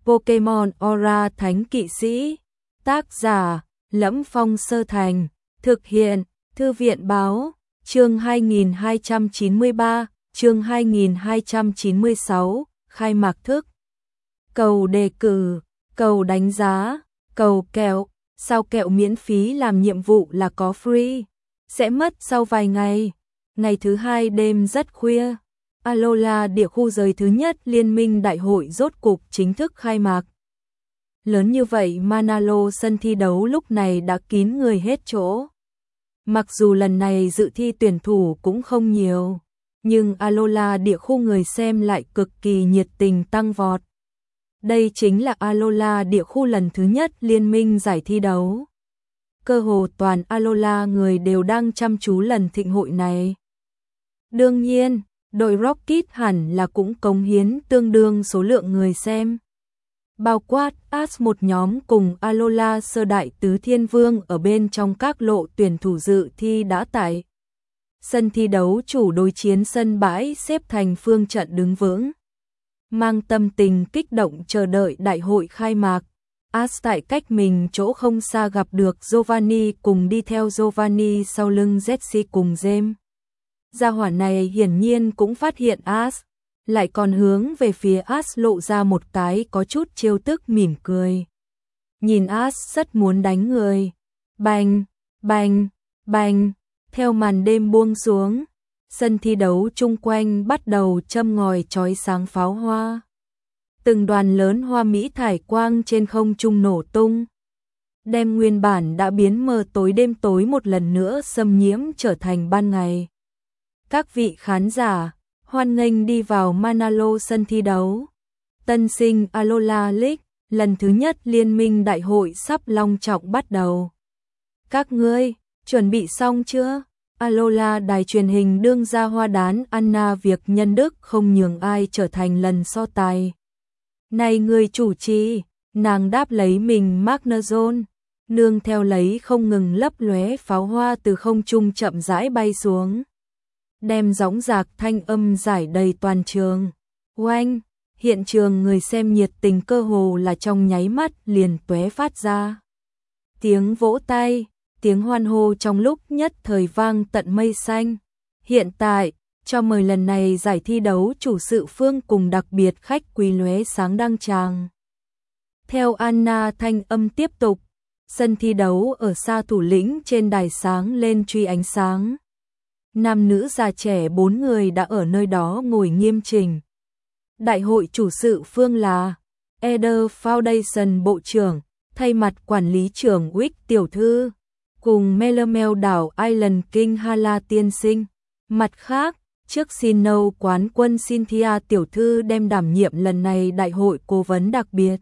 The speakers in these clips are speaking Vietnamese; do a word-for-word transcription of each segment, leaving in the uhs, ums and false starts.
Pokemon Aura Thánh Kỵ Sĩ. Tác giả: Lẫm Phong Sơ Thành. Thực hiện: Thư viện báo. Chương hai nghìn hai trăm chín mươi ba, chương hai nghìn hai trăm chín mươi sáu, khai mạc thức. Cầu đề cử, cầu đánh giá, cầu kẹo, sao kẹo miễn phí làm nhiệm vụ là có free, sẽ mất sau vài ngày. Ngày thứ hai đêm rất khuya, Alola địa khu giới thứ nhất Liên minh đại hội rốt cục chính thức khai mạc. Lớn như vậy Manalo sân thi đấu lúc này đã kín người hết chỗ. Mặc dù lần này dự thi tuyển thủ cũng không nhiều, nhưng Alola địa khu người xem lại cực kỳ nhiệt tình tăng vọt. Đây chính là Alola địa khu lần thứ nhất liên minh giải thi đấu. Cơ hồ toàn Alola người đều đang chăm chú lần thịnh hội này. Đương nhiên, đội Rocket hẳn là cũng cống hiến tương đương số lượng người xem. Bao quát As một nhóm cùng Alola sơ đại tứ thiên vương ở bên trong các lộ tuyển thủ dự thi đã tại sân thi đấu chủ đối chiến sân bãi xếp thành phương trận đứng vững. Mang tâm tình kích động chờ đợi đại hội khai mạc, As tại cách mình chỗ không xa gặp được Giovanni cùng đi theo Giovanni sau lưng Jessie cùng James. Gia hỏa này hiển nhiên cũng phát hiện As, lại còn hướng về phía As lộ ra một cái có chút trêu tức mỉm cười. Nhìn As rất muốn đánh người. Bành, bành, bành, theo màn đêm buông xuống, sân thi đấu chung quanh bắt đầu châm ngòi chói sáng pháo hoa. Từng đoàn lớn hoa mỹ thải quang trên không trung nổ tung, đem nguyên bản đã biến mờ tối đêm tối một lần nữa xâm nhiễm trở thành ban ngày. Các vị khán giả, hoan nghênh đi vào Manalo sân thi đấu. Tân sinh Alola League, lần thứ nhất liên minh đại hội sắp long trọng bắt đầu. Các ngươi, chuẩn bị xong chưa? Alola đài truyền hình đương ra hoa đán Anna việc nhân đức không nhường ai trở thành lần so tài. Này người chủ trì, nàng đáp lấy mình Magnezone, nương theo lấy không ngừng lấp lóe pháo hoa từ không trung chậm rãi bay xuống. Đem gióng giạc thanh âm giải đầy toàn trường. Oanh, hiện trường người xem nhiệt tình cơ hồ là trong nháy mắt liền tóe phát ra. Tiếng vỗ tay, tiếng hoan hô trong lúc nhất thời vang tận mây xanh. Hiện tại, cho mời lần này giải thi đấu chủ sự phương cùng đặc biệt khách quý lóe sáng đăng tràng. Theo Anna thanh âm tiếp tục, sân thi đấu ở xa thủ lĩnh trên đài sáng lên truy ánh sáng. Nam nữ già trẻ bốn người đã ở nơi đó ngồi nghiêm chỉnh. Đại hội chủ sự phương là Eder Foundation Bộ trưởng, thay mặt quản lý trưởng Wick tiểu thư, cùng Melamel đảo Island King Hala tiên sinh. Mặt khác, trước Sinnoh quán quân Cynthia tiểu thư đem đảm nhiệm lần này đại hội cố vấn đặc biệt.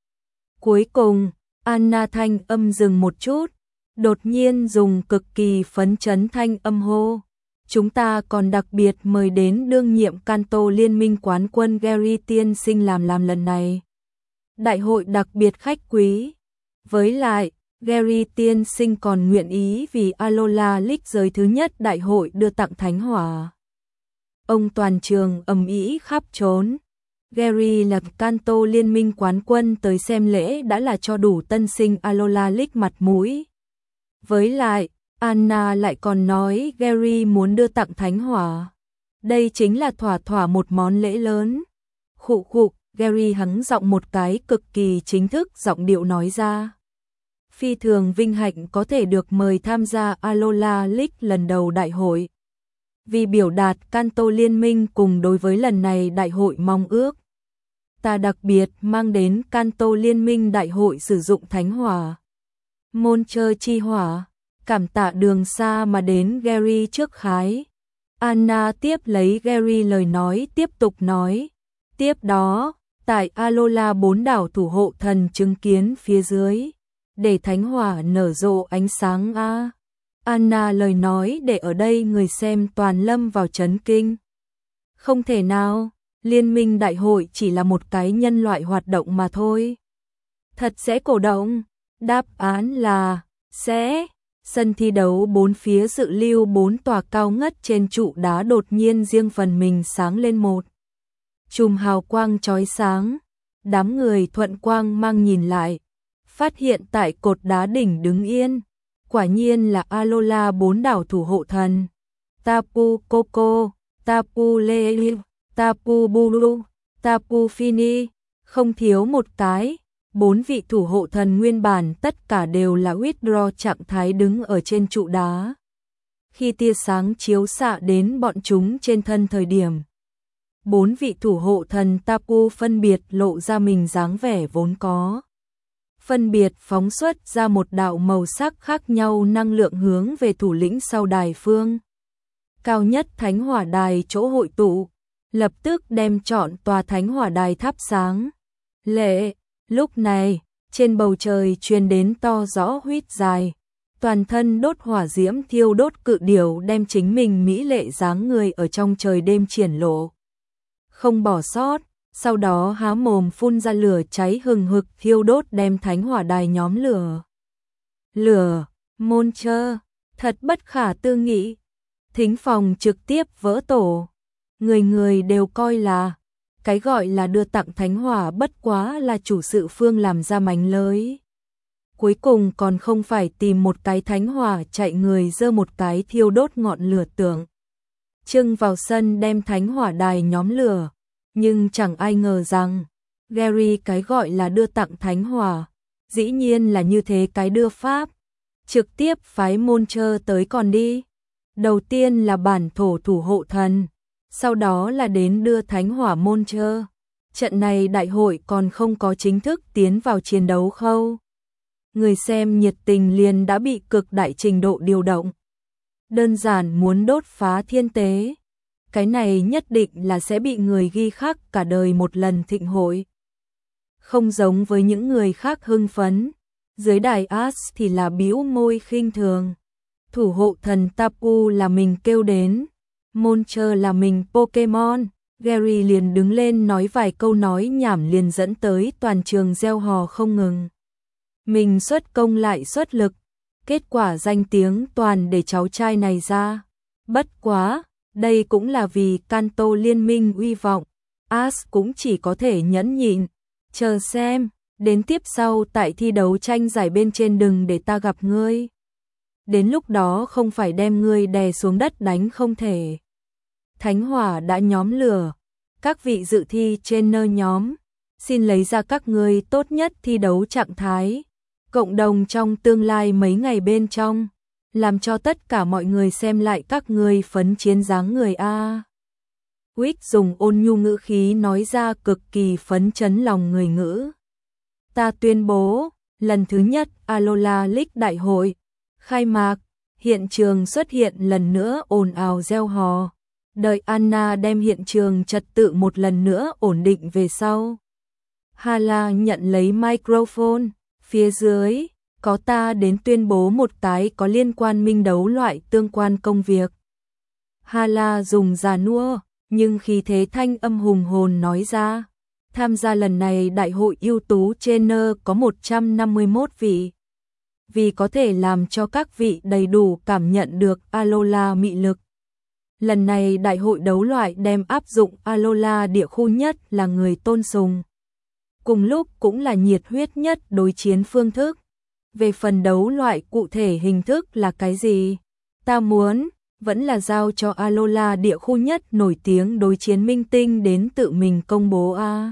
Cuối cùng, Anna thanh âm dừng một chút, đột nhiên dùng cực kỳ phấn chấn thanh âm hô. Chúng ta còn đặc biệt mời đến đương nhiệm Kanto Liên minh quán quân Gary tiên sinh làm làm lần này đại hội đặc biệt khách quý. Với lại, Gary tiên sinh còn nguyện ý vì Alola League giới thứ nhất đại hội đưa tặng thánh hỏa. Ông toàn trường ầm ĩ khắp trốn. Gary là Kanto Liên minh quán quân tới xem lễ đã là cho đủ tân sinh Alola League mặt mũi. Với lại, Anna lại còn nói Gary muốn đưa tặng thánh hỏa. Đây chính là thỏa thỏa một món lễ lớn. Khụ khụ, Gary hắng giọng một cái cực kỳ chính thức giọng điệu nói ra. Phi thường vinh hạnh có thể được mời tham gia Alola League lần đầu đại hội. Vì biểu đạt Kanto Liên minh cùng đối với lần này đại hội mong ước, ta đặc biệt mang đến Kanto Liên minh đại hội sử dụng thánh hỏa. Môn chơi chi hỏa. Cảm tạ đường xa mà đến Gary trước khái. Anna tiếp lấy Gary lời nói tiếp tục nói. Tiếp đó, tại Alola bốn đảo thủ hộ thần chứng kiến phía dưới, để thánh hỏa nở rộ ánh sáng a. À. Anna lời nói để ở đây người xem toàn lâm vào chấn kinh. Không thể nào, liên minh đại hội chỉ là một cái nhân loại hoạt động mà thôi. Thật sẽ cổ động. Đáp án là sẽ. Sân thi đấu bốn phía dự lưu bốn tòa cao ngất trên trụ đá đột nhiên riêng phần mình sáng lên một chùm hào quang chói sáng. Đám người thuận quang mang nhìn lại, phát hiện tại cột đá đỉnh đứng yên, quả nhiên là Alola bốn đảo thủ hộ thần. Tapu Koko, Tapu Lele, Tapu Bulu, Tapu Fini, không thiếu một cái. Bốn vị thủ hộ thần nguyên bản tất cả đều là withdraw trạng thái đứng ở trên trụ đá. Khi tia sáng chiếu xạ đến bọn chúng trên thân thời điểm, bốn vị thủ hộ thần Tapu phân biệt lộ ra mình dáng vẻ vốn có. Phân biệt phóng xuất ra một đạo màu sắc khác nhau năng lượng hướng về thủ lĩnh sau đài phương. Cao nhất thánh hỏa đài chỗ hội tụ, lập tức đem trọn tòa thánh hỏa đài thắp sáng. Lệ, lúc này, trên bầu trời truyền đến to rõ huýt dài. Toàn thân đốt hỏa diễm thiêu đốt cự điểu đem chính mình mỹ lệ dáng người ở trong trời đêm triển lộ. Không bỏ sót, sau đó há mồm phun ra lửa cháy hừng hực thiêu đốt đem thánh hỏa đài nhóm lửa. Lửa, môn chơ, thật bất khả tư nghị. Thính phòng trực tiếp vỡ tổ. Người người đều coi là, cái gọi là đưa tặng thánh hỏa bất quá là chủ sự phương làm ra mánh lới. Cuối cùng còn không phải tìm một cái thánh hỏa chạy người dơ một cái thiêu đốt ngọn lửa tưởng. Trưng vào sân đem thánh hỏa đài nhóm lửa, nhưng chẳng ai ngờ rằng, Gary cái gọi là đưa tặng thánh hỏa, dĩ nhiên là như thế cái đưa pháp, trực tiếp phái môn chơ tới còn đi. Đầu tiên là bản thổ thủ hộ thần, sau đó là đến đưa thánh hỏa môn chơ. Trận này đại hội còn không có chính thức tiến vào chiến đấu khâu. Người xem nhiệt tình liền đã bị cực đại trình độ điều động. Đơn giản muốn đốt phá thiên tế. Cái này nhất định là sẽ bị người ghi khắc cả đời một lần thịnh hội. Không giống với những người khác hưng phấn. Dưới đài As thì là bĩu môi khinh thường. Thủ hộ thần Tapu là mình kêu đến. Monster là mình Pokemon. Gary liền đứng lên nói vài câu nói nhảm liền dẫn tới toàn trường reo hò không ngừng. Mình xuất công lại xuất lực, kết quả danh tiếng toàn để cháu trai này ra. Bất quá, đây cũng là vì Kanto liên minh uy vọng, As cũng chỉ có thể nhẫn nhịn, chờ xem, đến tiếp sau tại thi đấu tranh giải bên trên đừng để ta gặp ngươi. Đến lúc đó không phải đem ngươi đè xuống đất đánh không thể. Thánh hỏa đã nhóm lửa, các vị dự thi trên nơ nhóm, xin lấy ra các ngươi tốt nhất thi đấu trạng thái. Cộng đồng trong tương lai mấy ngày bên trong, làm cho tất cả mọi người xem lại các ngươi phấn chiến dáng người a. Wick dùng ôn nhu ngữ khí nói ra cực kỳ phấn chấn lòng người ngữ. Ta tuyên bố, lần thứ nhất Alola League đại hội khai mạc, hiện trường xuất hiện lần nữa ồn ào reo hò. Đợi Anna đem hiện trường trật tự một lần nữa ổn định về sau. Hala nhận lấy microphone. Phía dưới, có ta đến tuyên bố một cái có liên quan minh đấu loại tương quan công việc. Hala dùng già nua, nhưng khi thế thanh âm hùng hồn nói ra. Tham gia lần này đại hội ưu tú trainer có một trăm năm mươi mốt vị. Vì có thể làm cho các vị đầy đủ cảm nhận được Alola mị lực. Lần này đại hội đấu loại đem áp dụng Alola địa khu nhất là người tôn sùng. Cùng lúc cũng là nhiệt huyết nhất đối chiến phương thức. Về phần đấu loại cụ thể hình thức là cái gì? Ta muốn, vẫn là giao cho Alola địa khu nhất nổi tiếng đối chiến minh tinh đến tự mình công bố a. À.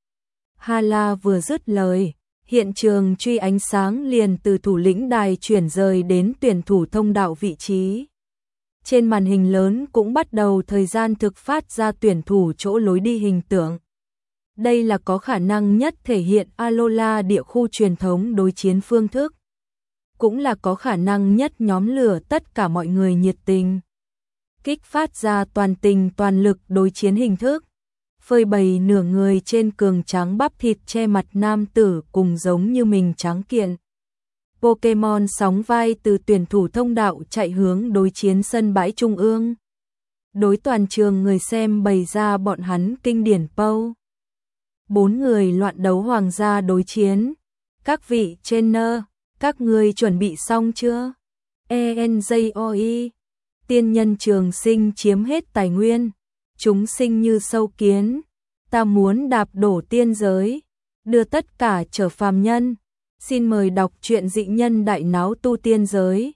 Hala vừa dứt lời, hiện trường truy ánh sáng liền từ thủ lĩnh đài chuyển rời đến tuyển thủ thông đạo vị trí. Trên màn hình lớn cũng bắt đầu thời gian thực phát ra tuyển thủ chỗ lối đi hình tượng. Đây là có khả năng nhất thể hiện Alola địa khu truyền thống đối chiến phương thức. Cũng là có khả năng nhất nhóm lửa tất cả mọi người nhiệt tình. Kích phát ra toàn tình toàn lực đối chiến hình thức. Phơi bày nửa người trên cường tráng bắp thịt che mặt nam tử cùng giống như mình tráng kiện. Pokemon sóng vai từ tuyển thủ thông đạo chạy hướng đối chiến sân bãi trung ương. Đối toàn trường người xem bày ra bọn hắn kinh điển Pow. Bốn người loạn đấu hoàng gia đối chiến. Các vị trainer, các người chuẩn bị xong chưa? e en gi o e, tiên nhân trường sinh chiếm hết tài nguyên. Chúng sinh như sâu kiến. Ta muốn đạp đổ tiên giới. đưa tất cả trở phàm nhân. Xin mời đọc truyện Dị Nhân Đại Náo Tu Tiên Giới.